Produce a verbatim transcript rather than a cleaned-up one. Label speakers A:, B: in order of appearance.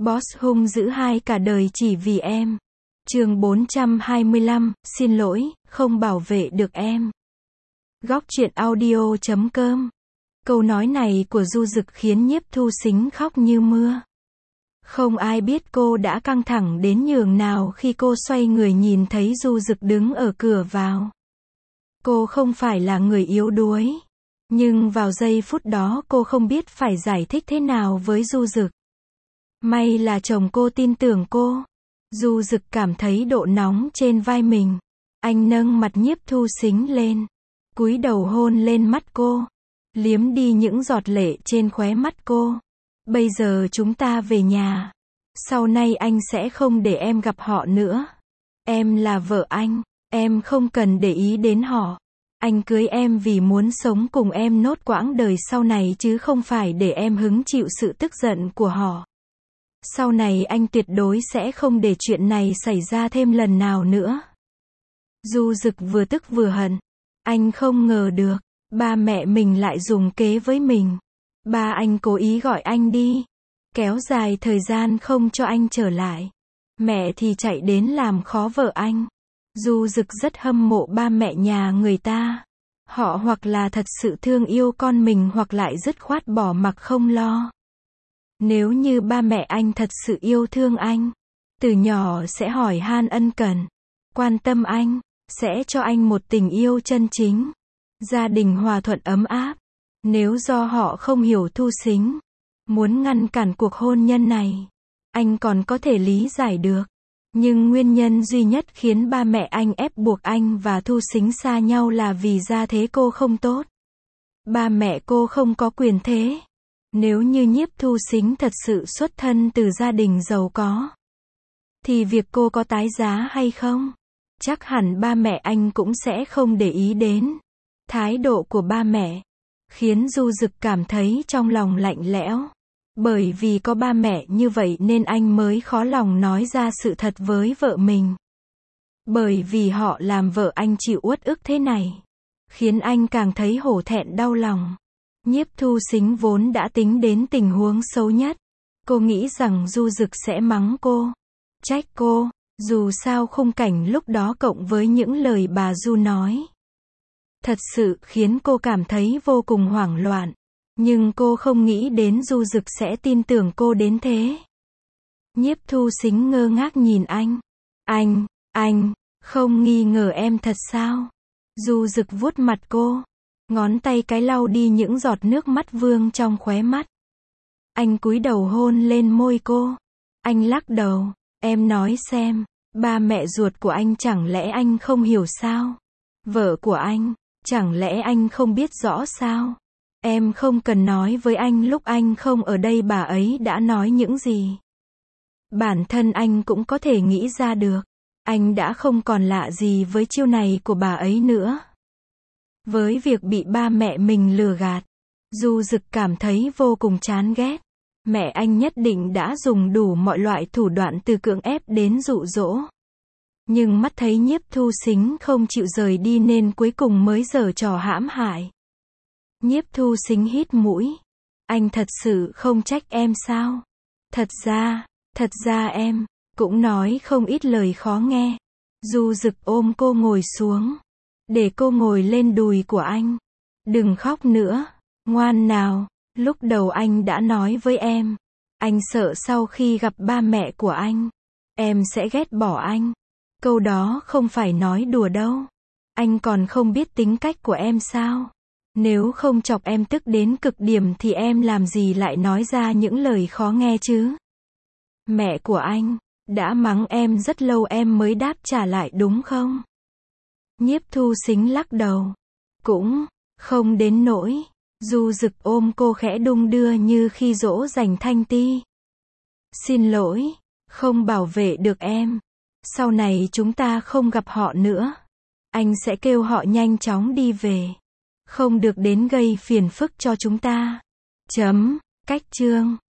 A: Boss hung dữ hai cả đời chỉ vì em. Chương bốn trăm hai mươi lăm, xin lỗi, không bảo vệ được em. Góc truyện audio chấm com. Câu nói này của Du Dực khiến Nhiếp Thu Sính khóc như mưa. Không ai biết cô đã căng thẳng đến nhường nào khi cô xoay người nhìn thấy Du Dực đứng ở cửa vào. Cô không phải là người yếu đuối. Nhưng vào giây phút đó cô không biết phải giải thích thế nào với Du Dực. May là chồng cô tin tưởng cô. Du Dực cảm thấy độ nóng trên vai mình. Anh nâng mặt Nhiếp Thu Sính lên. Cúi đầu hôn lên mắt cô. Liếm đi những giọt lệ trên khóe mắt cô. Bây giờ chúng ta về nhà. Sau này anh sẽ không để em gặp họ nữa. Em là vợ anh. Em không cần để ý đến họ. Anh cưới em vì muốn sống cùng em nốt quãng đời sau này chứ không phải để em hứng chịu sự tức giận của họ. Sau này anh tuyệt đối sẽ không để chuyện này xảy ra thêm lần nào nữa. Du Dực vừa tức vừa hận. Anh không ngờ được, ba mẹ mình lại dùng kế với mình. Ba anh cố ý gọi anh đi. Kéo dài thời gian không cho anh trở lại. Mẹ thì chạy đến làm khó vợ anh. Du Dực rất hâm mộ ba mẹ nhà người ta. Họ hoặc là thật sự thương yêu con mình hoặc lại dứt khoát bỏ mặc không lo. Nếu như ba mẹ anh thật sự yêu thương anh, từ nhỏ sẽ hỏi han ân cần, quan tâm anh, sẽ cho anh một tình yêu chân chính, gia đình hòa thuận ấm áp. Nếu do họ không hiểu Thu Sính, muốn ngăn cản cuộc hôn nhân này, anh còn có thể lý giải được. Nhưng nguyên nhân duy nhất khiến ba mẹ anh ép buộc anh và Thu Sính xa nhau là vì gia thế cô không tốt. Ba mẹ cô không có quyền thế. Nếu như Nhiếp Thu Sính thật sự xuất thân từ gia đình giàu có, thì việc cô có tái giá hay không, chắc hẳn ba mẹ anh cũng sẽ không để ý đến. Thái độ của ba mẹ khiến Du Dực cảm thấy trong lòng lạnh lẽo. Bởi vì có ba mẹ như vậy nên anh mới khó lòng nói ra sự thật với vợ mình. Bởi vì họ làm vợ anh chịu uất ức thế này, khiến anh càng thấy hổ thẹn đau lòng. Nhiếp Thu Sính vốn đã tính đến tình huống xấu nhất. Cô nghĩ rằng Du Dực sẽ mắng cô, trách cô, dù sao khung cảnh lúc đó cộng với những lời bà Du nói, thật sự khiến cô cảm thấy vô cùng hoảng loạn. Nhưng cô không nghĩ đến Du Dực sẽ tin tưởng cô đến thế. Nhiếp Thu Sính ngơ ngác nhìn anh. Anh, anh, không nghi ngờ em thật sao? Du Dực vuốt mặt cô. Ngón tay cái lau đi những giọt nước mắt vương trong khóe mắt. Anh cúi đầu hôn lên môi cô. Anh lắc đầu. Em nói xem, ba mẹ ruột của anh chẳng lẽ anh không hiểu sao? Vợ của anh, chẳng lẽ anh không biết rõ sao? Em không cần nói với anh lúc anh không ở đây bà ấy đã nói những gì. Bản thân anh cũng có thể nghĩ ra được. Anh đã không còn lạ gì với chiêu này của bà ấy nữa. Với việc bị ba mẹ mình lừa gạt, Du Dực cảm thấy vô cùng chán ghét. Mẹ anh nhất định đã dùng đủ mọi loại thủ đoạn từ cưỡng ép đến dụ dỗ. Nhưng mắt thấy Nhiếp Thu Sính không chịu rời đi nên cuối cùng mới giở trò hãm hại. Nhiếp Thu Sính hít mũi. Anh thật sự không trách em sao? Thật ra, thật ra em cũng nói không ít lời khó nghe. Du Dực ôm cô ngồi xuống, để cô ngồi lên đùi của anh. Đừng khóc nữa, ngoan nào. Lúc đầu anh đã nói với em, anh sợ sau khi gặp ba mẹ của anh, em sẽ ghét bỏ anh. Câu đó không phải nói đùa đâu. Anh còn không biết tính cách của em sao? Nếu không chọc em tức đến cực điểm thì em làm gì lại nói ra những lời khó nghe chứ? Mẹ của anh đã mắng em rất lâu em mới đáp trả lại đúng không? Nhiếp Thu Sính lắc đầu. Cũng không đến nỗi. Du Dực ôm cô khẽ đung đưa như khi dỗ dành Thanh Ti. Xin lỗi, không bảo vệ được em. Sau này chúng ta không gặp họ nữa. Anh sẽ kêu họ nhanh chóng đi về. Không được đến gây phiền phức cho chúng ta. Chấm, cách chương.